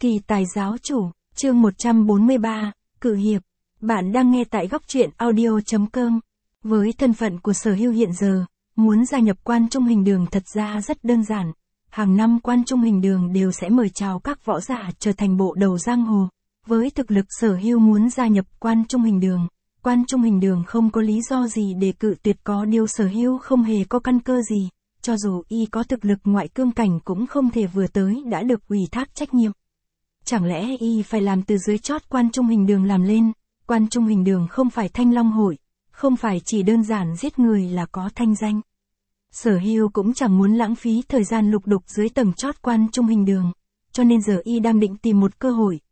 Kỳ tài giáo chủ, chương 143, Cự hiệp. Bạn đang nghe tại góc truyện audio.com. Với thân phận của Sở Hưu hiện giờ, muốn gia nhập Quan Trung Hình Đường thật ra rất đơn giản. Hàng năm Quan Trung Hình Đường đều sẽ mời chào các võ giả trở thành bộ đầu giang hồ. Với thực lực Sở Hưu muốn gia nhập Quan Trung Hình Đường không có lý do gì để cự tuyệt, có điều Sở Hưu không hề có căn cơ gì. Cho dù y có thực lực ngoại cương cảnh cũng không thể vừa tới đã được ủy thác trách nhiệm. Chẳng lẽ y phải làm từ dưới chót Quan Trung Hình Đường làm lên? Quan Trung Hình Đường không phải Thanh Long Hội, không phải chỉ đơn giản giết người là có thanh danh. Sở Hưu cũng chẳng muốn lãng phí thời gian lục đục dưới tầng chót Quan Trung Hình Đường, cho nên giờ y đang định tìm một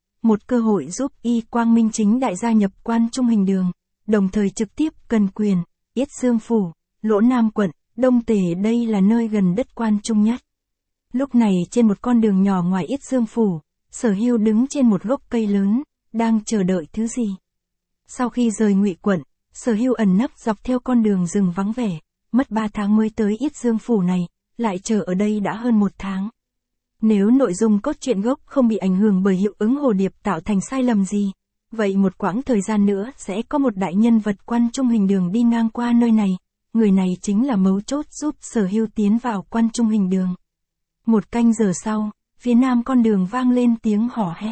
cơ hội giúp y quang minh chính đại gia nhập Quan Trung Hình Đường, đồng thời trực tiếp cần quyền, Yết Dương Phủ, Lỗ Nam Quận, Đông Tề, đây là nơi gần đất Quan Trung nhất. Lúc này trên một con đường nhỏ ngoài Yết Dương Phủ, Sở Hưu đứng trên một gốc cây lớn, đang chờ đợi thứ gì. Sau khi rời Ngụy Quận, Sở Hưu ẩn nấp dọc theo con đường rừng vắng vẻ, mất 3 tháng mới tới Yết Dương Phủ này, lại chờ ở đây đã hơn 1 tháng. Nếu nội dung cốt truyện gốc không bị ảnh hưởng bởi hiệu ứng hồ điệp tạo thành sai lầm gì, vậy một quãng thời gian nữa sẽ có một đại nhân vật Quan Trung Hình Đường đi ngang qua nơi này. Người này chính là mấu chốt giúp Sở Hưu tiến vào Quan Trung Hình Đường. 1 canh giờ sau, phía nam con đường vang lên tiếng hò hét.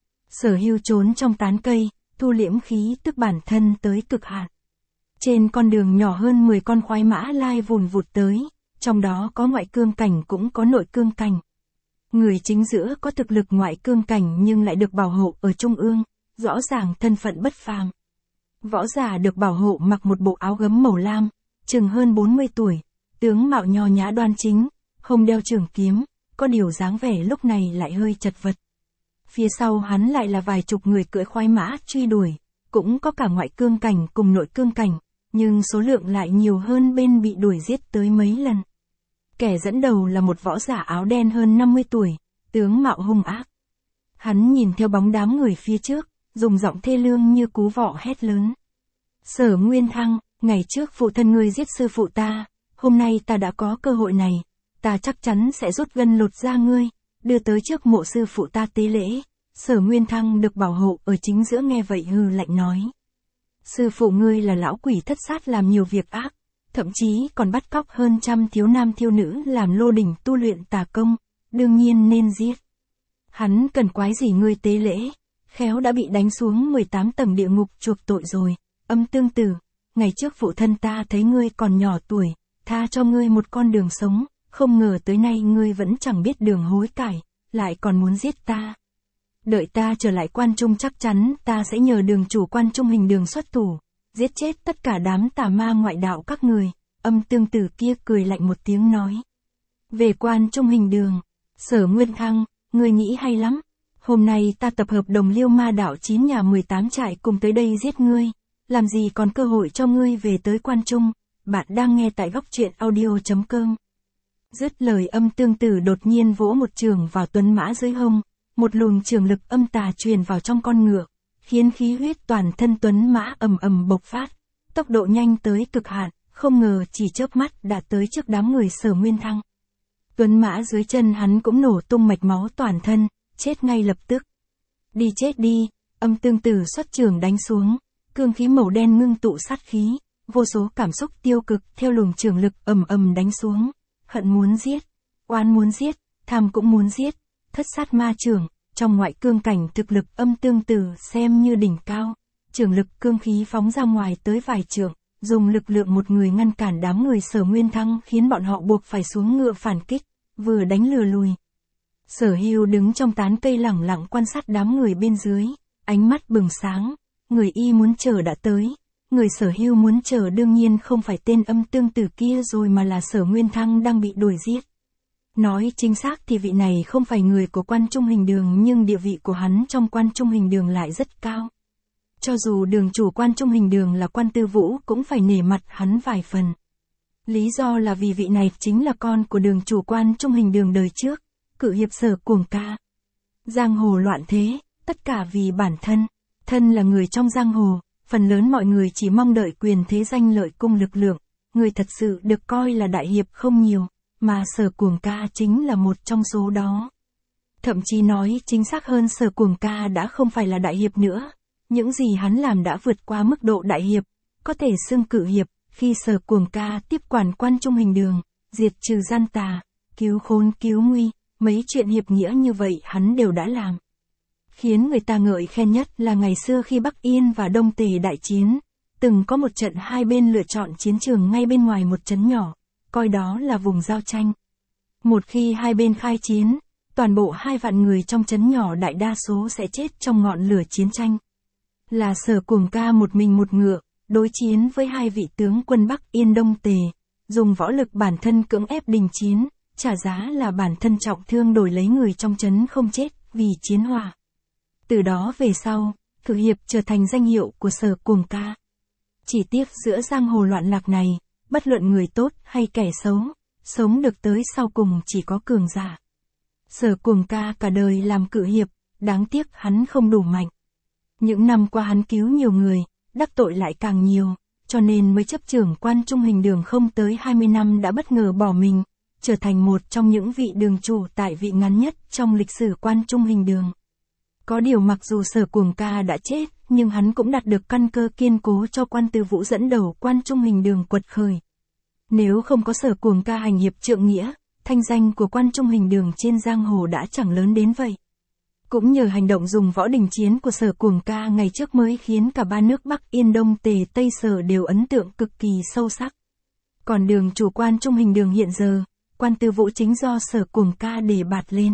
Sở Hưu trốn trong tán cây, thu liễm khí tức bản thân tới cực hạn. Trên con đường nhỏ hơn 10 con khoái mã lai vùn vụt tới, trong đó có ngoại cương cảnh cũng có nội cương cảnh. Người chính giữa có thực lực ngoại cương cảnh nhưng lại được bảo hộ ở trung ương, rõ ràng thân phận bất phàm. Võ giả được bảo hộ mặc một bộ áo gấm màu lam, chừng hơn 40 tuổi, tướng mạo nho nhã đoan chính, không đeo trường kiếm, có điều dáng vẻ lúc này lại hơi chật vật. Phía sau hắn lại là vài chục người cưỡi khoái mã truy đuổi, cũng có cả ngoại cương cảnh cùng nội cương cảnh, nhưng số lượng lại nhiều hơn bên bị đuổi giết tới mấy lần. Kẻ dẫn đầu là một võ giả áo đen hơn 50 tuổi, tướng mạo hung ác. Hắn nhìn theo bóng đám người phía trước, dùng giọng thê lương như cú vọ hét lớn. Sở Nguyên Thăng, ngày trước phụ thân ngươi giết sư phụ ta, hôm nay ta đã có cơ hội này, ta chắc chắn sẽ rút gân lột da ngươi, đưa tới trước mộ sư phụ ta tế lễ. Sở Nguyên Thăng được bảo hộ ở chính giữa nghe vậy hừ lạnh nói. Sư phụ ngươi là lão quỷ thất sát làm nhiều việc ác, thậm chí còn bắt cóc hơn 100 thiếu nam thiếu nữ làm lô đỉnh tu luyện tà công, đương nhiên nên giết. Hắn cần quái gì ngươi tế lễ, khéo đã bị đánh xuống 18 tầng địa ngục chuộc tội rồi. Âm Tương Tử, ngày trước phụ thân ta thấy ngươi còn nhỏ tuổi, tha cho ngươi một con đường sống, không ngờ tới nay ngươi vẫn chẳng biết đường hối cải, lại còn muốn giết ta. Đợi ta trở lại Quan Trung chắc chắn ta sẽ nhờ đường chủ Quan Trung Hình Đường xuất thủ, giết chết tất cả đám tà ma ngoại đạo các người. Âm Tương Tử kia cười lạnh một tiếng nói. Về Quan Trung Hình Đường, Sở Nguyên Thăng, ngươi nghĩ hay lắm. Hôm nay ta tập hợp đồng Liêu Ma đạo 9 nhà 18 trại cùng tới đây giết ngươi. Làm gì còn cơ hội cho ngươi về tới Quan Trung. Bạn đang nghe tại góc truyện audio.com. Dứt lời Âm Tương Tử đột nhiên vỗ một trường vào tuấn mã dưới hông. Một luồng trường lực âm tà truyền vào trong con ngựa, khiến khí huyết toàn thân tuấn mã ầm ầm bộc phát. Tốc độ nhanh tới cực hạn, không ngờ chỉ chớp mắt đã tới trước đám người Sở Nguyên Thăng. Tuấn mã dưới chân hắn cũng nổ tung mạch máu toàn thân, chết ngay lập tức. Đi chết đi, Âm Tương Tử xuất trường đánh xuống. Cương khí màu đen ngưng tụ sát khí, vô số cảm xúc tiêu cực theo luồng trường lực ầm ầm đánh xuống. Hận muốn giết, oán muốn giết, tham cũng muốn giết, thất sát ma trường, trong ngoại cương cảnh thực lực Âm Tương Tử xem như đỉnh cao. Trường lực cương khí phóng ra ngoài tới vài trượng, dùng lực lượng một người ngăn cản đám người Sở Nguyên Thăng khiến bọn họ buộc phải xuống ngựa phản kích, vừa đánh lừa lùi. Sở Hưu đứng trong tán cây lẳng lặng quan sát đám người bên dưới, ánh mắt bừng sáng. Người y muốn chờ đã tới, người Sở Hưu muốn chờ đương nhiên không phải tên Âm Tương Tử kia rồi mà là Sở Nguyên Thăng đang bị đuổi giết. Nói chính xác thì vị này không phải người của Quan Trung Hình Đường nhưng địa vị của hắn trong Quan Trung Hình Đường lại rất cao. Cho dù đường chủ Quan Trung Hình Đường là Quan Tư Vũ cũng phải nể mặt hắn vài phần. Lý do là vì vị này chính là con của đường chủ Quan Trung Hình Đường đời trước, cự hiệp Sở Cuồng Ca. Giang hồ loạn thế, tất cả vì bản thân. Thân là người trong giang hồ, phần lớn mọi người chỉ mong đợi quyền thế danh lợi cung lực lượng, người thật sự được coi là đại hiệp không nhiều, mà Sở Cuồng Ca chính là một trong số đó. Thậm chí nói chính xác hơn Sở Cuồng Ca đã không phải là đại hiệp nữa. Những gì hắn làm đã vượt qua mức độ đại hiệp, có thể xưng cử hiệp, khi Sở Cuồng Ca tiếp quản Quan Trung Hình Đường, diệt trừ gian tà, cứu khốn cứu nguy, mấy chuyện hiệp nghĩa như vậy hắn đều đã làm. Khiến người ta ngợi khen nhất là ngày xưa khi Bắc Yên và Đông Tề đại chiến, từng có một trận hai bên lựa chọn chiến trường ngay bên ngoài một trấn nhỏ, coi đó là vùng giao tranh. Một khi hai bên khai chiến, toàn bộ 2 vạn người trong trấn nhỏ đại đa số sẽ chết trong ngọn lửa chiến tranh. Là Sở Cuồng Ca một mình một ngựa, đối chiến với 2 vị tướng quân Bắc Yên Đông Tề, dùng võ lực bản thân cưỡng ép đình chiến, trả giá là bản thân trọng thương đổi lấy người trong trấn không chết vì chiến hòa. Từ đó về sau, cử hiệp trở thành danh hiệu của Sở Cuồng Ca. Chỉ tiếc giữa giang hồ loạn lạc này, bất luận người tốt hay kẻ xấu, sống được tới sau cùng chỉ có cường giả. Sở Cuồng Ca cả đời làm cử hiệp, đáng tiếc hắn không đủ mạnh. Những năm qua hắn cứu nhiều người, đắc tội lại càng nhiều, cho nên mới chấp trưởng Quan Trung Hình Đường không tới 20 năm đã bất ngờ bỏ mình, trở thành một trong những vị đường chủ tại vị ngắn nhất trong lịch sử Quan Trung Hình Đường. Có điều mặc dù Sở Cuồng Ca đã chết, nhưng hắn cũng đạt được căn cơ kiên cố cho Quan Tư Vũ dẫn đầu Quan Trung Hình Đường quật khởi. Nếu không có Sở Cuồng Ca hành hiệp trượng nghĩa, thanh danh của Quan Trung Hình Đường trên giang hồ đã chẳng lớn đến vậy. Cũng nhờ hành động dùng võ đình chiến của Sở Cuồng Ca ngày trước mới khiến cả 3 nước Bắc Yên Đông Tề Tây Sở đều ấn tượng cực kỳ sâu sắc. Còn đường chủ Quan Trung Hình Đường hiện giờ, Quan Tư Vũ chính do Sở Cuồng Ca đề bạt lên.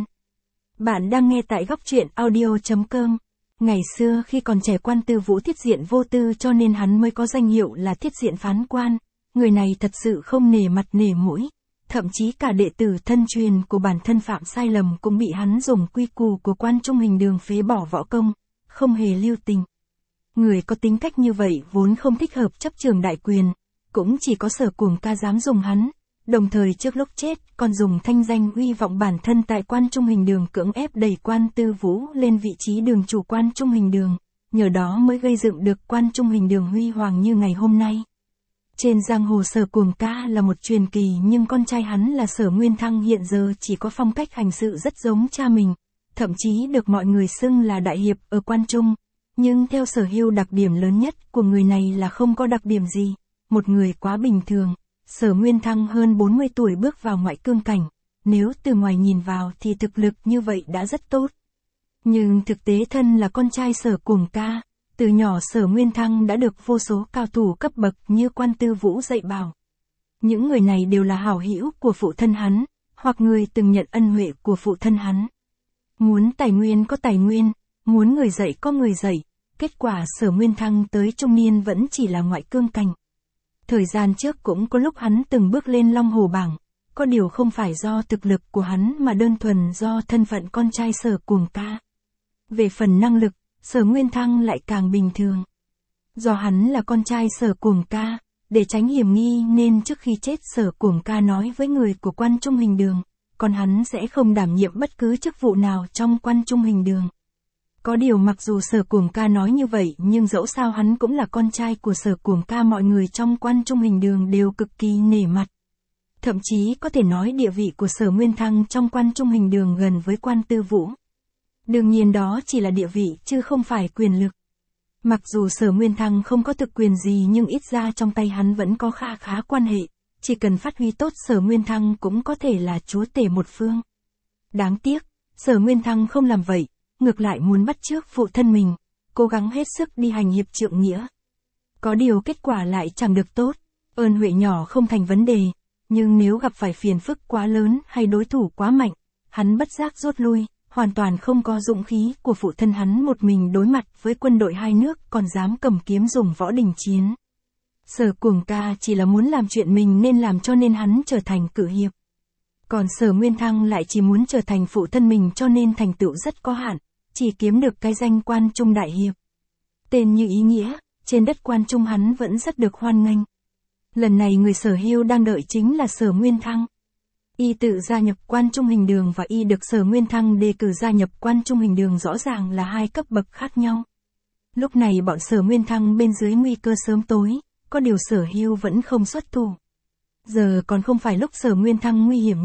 Bạn đang nghe tại góc truyện audio.com. Ngày xưa khi còn trẻ Quan Tư Vũ thiết diện vô tư cho nên hắn mới có danh hiệu là thiết diện phán quan. Người này thật sự không nể mặt nể mũi. Thậm chí cả đệ tử thân truyền của bản thân phạm sai lầm cũng bị hắn dùng quy củ của Quan Trung Hình Đường phế bỏ võ công, không hề lưu tình. Người có tính cách như vậy vốn không thích hợp chấp trường đại quyền, cũng chỉ có Sở Cuồng Ca dám dùng hắn, đồng thời trước lúc chết còn dùng thanh danh uy vọng bản thân tại Quan Trung Hình Đường cưỡng ép đẩy Quan Tư Vũ lên vị trí đường chủ Quan Trung Hình Đường, nhờ đó mới gây dựng được Quan Trung Hình Đường huy hoàng như ngày hôm nay. Trên giang hồ Sở Cuồng Ca là một truyền kỳ nhưng con trai hắn là Sở Nguyên Thăng hiện giờ chỉ có phong cách hành sự rất giống cha mình, thậm chí được mọi người xưng là đại hiệp ở Quan Trung. Nhưng theo Sở Hưu đặc điểm lớn nhất của người này là không có đặc điểm gì, một người quá bình thường. Sở Nguyên Thăng hơn 40 tuổi bước vào ngoại cương cảnh, nếu từ ngoài nhìn vào thì thực lực như vậy đã rất tốt. Nhưng thực tế thân là con trai Sở Cuồng Ca, từ nhỏ Sở Nguyên Thăng đã được vô số cao thủ cấp bậc như Quan Tư Vũ dạy bảo. Những người này đều là hảo hữu của phụ thân hắn, hoặc người từng nhận ân huệ của phụ thân hắn. Muốn tài nguyên có tài nguyên, muốn người dạy có người dạy, kết quả Sở Nguyên Thăng tới trung niên vẫn chỉ là ngoại cương cảnh. Thời gian trước cũng có lúc hắn từng bước lên Long Hồ bảng, có điều không phải do thực lực của hắn mà đơn thuần do thân phận con trai Sở Cuồng Ca. Về phần năng lực, Sở Nguyên Thăng lại càng bình thường. Do hắn là con trai Sở Cuồng Ca, để tránh hiểm nghi nên trước khi chết Sở Cuồng Ca nói với người của Quan Trung Hình Đường, còn hắn sẽ không đảm nhiệm bất cứ chức vụ nào trong Quan Trung Hình Đường. Có điều mặc dù Sở Cuồng Ca nói như vậy nhưng dẫu sao hắn cũng là con trai của Sở Cuồng Ca, mọi người trong Quan Trung Hình Đường đều cực kỳ nể mặt. Thậm chí có thể nói địa vị của Sở Nguyên Thăng trong Quan Trung Hình Đường gần với Quan Tư Vũ. Đương nhiên đó chỉ là địa vị chứ không phải quyền lực. Mặc dù Sở Nguyên Thăng không có thực quyền gì nhưng ít ra trong tay hắn vẫn có kha khá quan hệ, chỉ cần phát huy tốt Sở Nguyên Thăng cũng có thể là chúa tể một phương. Đáng tiếc, Sở Nguyên Thăng không làm vậy, ngược lại muốn bắt chước phụ thân mình, cố gắng hết sức đi hành hiệp trượng nghĩa. Có điều kết quả lại chẳng được tốt, ơn huệ nhỏ không thành vấn đề, nhưng nếu gặp phải phiền phức quá lớn hay đối thủ quá mạnh, hắn bất giác rút lui, hoàn toàn không có dũng khí của phụ thân hắn một mình đối mặt với quân đội hai nước còn dám cầm kiếm dùng võ đình chiến. Sở Cuồng Ca chỉ là muốn làm chuyện mình nên làm cho nên hắn trở thành cử hiệp. Còn Sở Nguyên Thăng lại chỉ muốn trở thành phụ thân mình cho nên thành tựu rất có hạn, chỉ kiếm được cái danh Quan Trung Đại Hiệp. Tên như ý nghĩa, trên đất Quan Trung hắn vẫn rất được hoan nghênh. Lần này người Sở Hưu đang đợi chính là Sở Nguyên Thăng. Y tự gia nhập Quan Trung Hình Đường và y được Sở Nguyên Thăng đề cử gia nhập Quan Trung Hình Đường rõ ràng là hai cấp bậc khác nhau. Lúc này bọn Sở Nguyên Thăng bên dưới nguy cơ sớm tối, có điều Sở Hưu vẫn không xuất thủ. Giờ còn không phải lúc Sở Nguyên Thăng nguy hiểm nhất,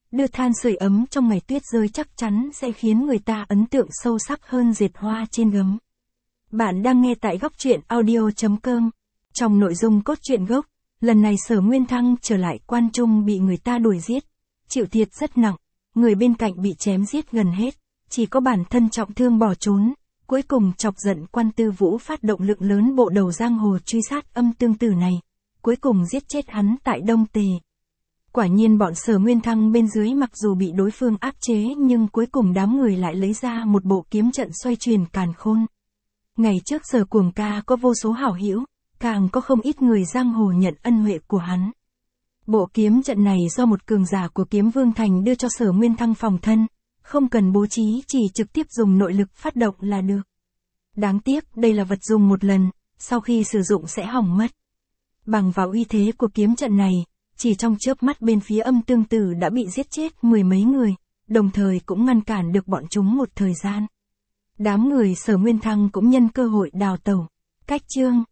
đưa than sưởi ấm trong ngày tuyết rơi chắc chắn sẽ khiến người ta ấn tượng sâu sắc hơn dệt hoa trên gấm. Bạn đang nghe tại góc truyện audio.com. Trong nội dung cốt truyện gốc, lần này Sở Nguyên Thăng trở lại Quan Trung bị người ta đuổi giết, chịu thiệt rất nặng, người bên cạnh bị chém giết gần hết, chỉ có bản thân trọng thương bỏ trốn, cuối cùng chọc giận Quan Tư Vũ phát động lượng lớn bộ đầu giang hồ truy sát Âm Tương Tử này, cuối cùng giết chết hắn tại Đông Tề. Quả nhiên bọn Sở Nguyên Thăng bên dưới mặc dù bị đối phương áp chế nhưng cuối cùng đám người lại lấy ra một bộ kiếm trận xoay truyền càn khôn. Ngày trước Sở Cuồng Ca có vô số hảo hữu, càng có không ít người giang hồ nhận ân huệ của hắn. Bộ kiếm trận này do một cường giả của Kiếm Vương Thành đưa cho Sở Nguyên Thăng phòng thân, không cần bố trí, chỉ trực tiếp dùng nội lực phát động là được. Đáng tiếc đây là vật dùng một lần, sau khi sử dụng sẽ hỏng mất. Bằng vào uy thế của kiếm trận này, chỉ trong chớp mắt bên phía Âm Tương Tử đã bị giết chết mười mấy người, đồng thời cũng ngăn cản được bọn chúng một thời gian. Đám người Sở Nguyên Thăng cũng nhân cơ hội đào tẩu. Cách chương